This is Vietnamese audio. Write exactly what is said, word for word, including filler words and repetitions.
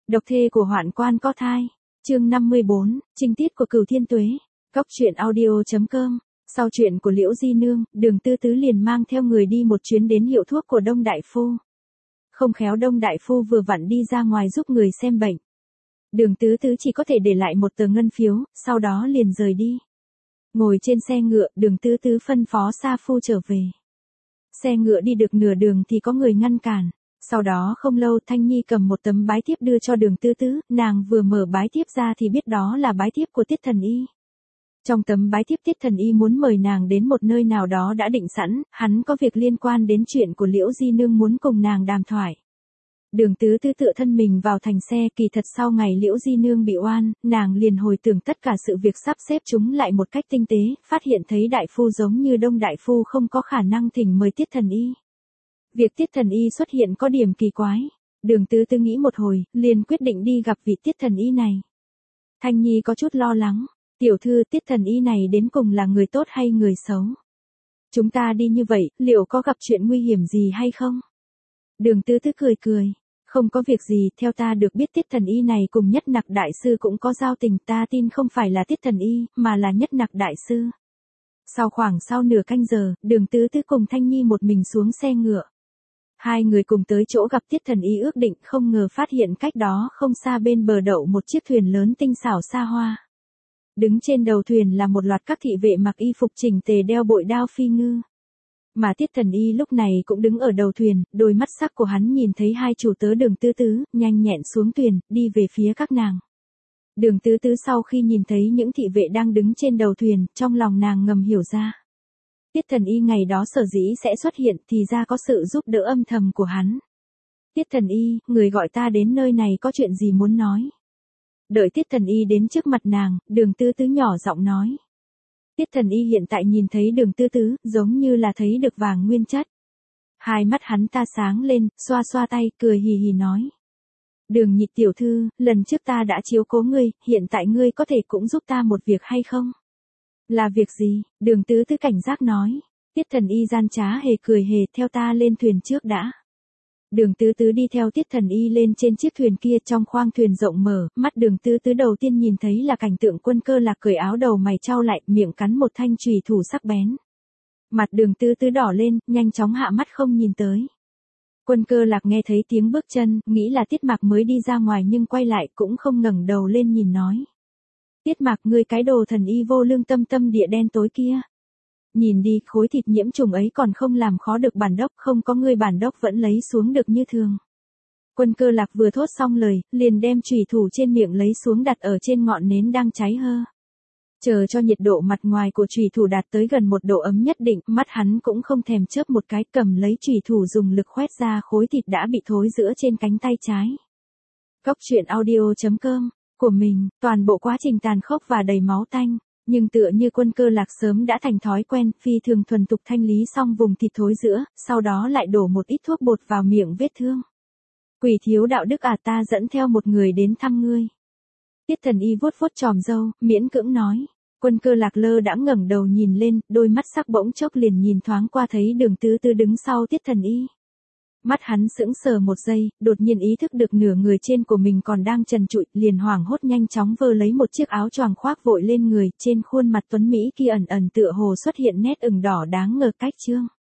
Độc thê của hoạn quan có thai. Chương năm mươi bốn, Trinh tiết của Cửu Thiên Tuế. Góc truyện audio chấm com. Sau chuyện của Liễu Di Nương, Đường Tư Tứ liền mang theo người đi một chuyến đến hiệu thuốc của Đông Đại Phu. Không khéo Đông Đại Phu vừa vặn đi ra ngoài giúp người xem bệnh. Đường Tứ Tứ chỉ có thể để lại một tờ ngân phiếu, sau đó liền rời đi. Ngồi trên xe ngựa, Đường Tứ Tứ phân phó Sa Phu trở về. Xe ngựa đi được nửa đường thì có người ngăn cản. Sau đó không lâu Thanh Nhi cầm một tấm bái thiếp đưa cho Đường Tư Tứ, nàng vừa mở bái thiếp ra thì biết đó là bái thiếp của Tiết Thần Y. Trong tấm bái thiếp Tiết Thần Y muốn mời nàng đến một nơi nào đó đã định sẵn, hắn có việc liên quan đến chuyện của Liễu Di Nương muốn cùng nàng đàm thoại. Đường Tứ Tứ tựa thân mình vào thành xe, kỳ thật sau ngày Liễu Di Nương bị oan, nàng liền hồi tưởng tất cả sự việc sắp xếp chúng lại một cách tinh tế, phát hiện thấy đại phu giống như Đông Đại Phu không có khả năng thỉnh mời Tiết Thần Y. Việc Tiết Thần Y xuất hiện có điểm kỳ quái. Đường Tứ Tứ nghĩ một hồi, liền quyết định đi gặp vị Tiết Thần Y này. Thanh Nhi có chút lo lắng. Tiểu thư, Tiết Thần Y này đến cùng là người tốt hay người xấu? Chúng ta đi như vậy, liệu có gặp chuyện nguy hiểm gì hay không? Đường Tứ Tứ cười cười. Không có việc gì, theo ta được biết Tiết Thần Y này cùng Nhất Nặc Đại Sư cũng có giao tình, ta tin không phải là Tiết Thần Y, mà là Nhất Nặc Đại Sư. Sau khoảng sau nửa canh giờ, Đường Tứ Tứ cùng Thanh Nhi một mình xuống xe ngựa. Hai người cùng tới chỗ gặp Tiết Thần Y ước định, không ngờ phát hiện cách đó không xa bên bờ đậu một chiếc thuyền lớn tinh xảo xa hoa. Đứng trên đầu thuyền là một loạt các thị vệ mặc y phục chỉnh tề đeo bội đao phi ngư. Mà Tiết Thần Y lúc này cũng đứng ở đầu thuyền, đôi mắt sắc của hắn nhìn thấy hai chủ tớ Đường Tư Tứ, nhanh nhẹn xuống thuyền, đi về phía các nàng. Đường Tư Tứ sau khi nhìn thấy những thị vệ đang đứng trên đầu thuyền, trong lòng nàng ngầm hiểu ra. Tiết Thần Y ngày đó sở dĩ sẽ xuất hiện thì ra có sự giúp đỡ âm thầm của hắn. Tiết Thần Y, người gọi ta đến nơi này có chuyện gì muốn nói? Đợi Tiết Thần Y đến trước mặt nàng, Đường Tư Tứ nhỏ giọng nói. Tiết Thần Y hiện tại nhìn thấy Đường Tư Tứ, giống như là thấy được vàng nguyên chất. Hai mắt hắn ta sáng lên, xoa xoa tay, cười hì hì nói. Đường Nhị tiểu thư, lần trước ta đã chiếu cố ngươi, hiện tại ngươi có thể cũng giúp ta một việc hay không? Là việc gì? Đường Tứ Tứ cảnh giác nói. Tiết Thần Y gian trá hề cười hề, theo ta lên thuyền trước đã. Đường Tứ Tứ đi theo Tiết Thần Y lên trên chiếc thuyền kia, trong khoang thuyền rộng mở, mắt Đường Tứ Tứ đầu tiên nhìn thấy là cảnh tượng Quân Cơ Lạc cởi áo đầu mày chau lại, miệng cắn một thanh chùy thủ sắc bén. Mặt Đường Tứ Tứ đỏ lên, nhanh chóng hạ mắt không nhìn tới. Quân Cơ Lạc nghe thấy tiếng bước chân, nghĩ là Tiết Mạc mới đi ra ngoài nhưng quay lại cũng không ngẩng đầu lên nhìn nói. Tiết Mạc, ngươi cái đồ thần y vô lương tâm tâm địa đen tối kia. Nhìn đi, khối thịt nhiễm trùng ấy còn không làm khó được bản đốc, không có ngươi bản đốc vẫn lấy xuống được như thường. Quân Cơ Lạc vừa thốt xong lời, liền đem chùy thủ trên miệng lấy xuống đặt ở trên ngọn nến đang cháy hơ. Chờ cho nhiệt độ mặt ngoài của chùy thủ đạt tới gần một độ ấm nhất định, mắt hắn cũng không thèm chớp một cái, cầm lấy chùy thủ dùng lực khoét ra khối thịt đã bị thối rữa trên cánh tay trái. Góc truyện audio chấm com. Của mình, toàn bộ quá trình tàn khốc và đầy máu tanh. Nhưng tựa như Quân Cơ Lạc sớm đã thành thói quen, phi thường thuần thục thanh lý xong vùng thịt thối rữa, sau đó lại đổ một ít thuốc bột vào miệng vết thương. Quỷ thiếu đạo đức à, ta dẫn theo một người đến thăm ngươi. Tiết Thần Y vuốt vuốt chòm râu, miễn cưỡng nói. Quân Cơ Lạc lơ đãng ngẩng đầu nhìn lên, đôi mắt sắc bỗng chốc liền nhìn thoáng qua thấy Đường Tứ Tứ đứng sau Tiết Thần Y. Mắt hắn sững sờ một giây, đột nhiên ý thức được nửa người trên của mình còn đang trần trụi, liền hoảng hốt nhanh chóng vơ lấy một chiếc áo choàng khoác vội lên người, trên khuôn mặt tuấn mỹ kia ẩn ẩn tựa hồ xuất hiện nét ửng đỏ đáng ngờ cách trương.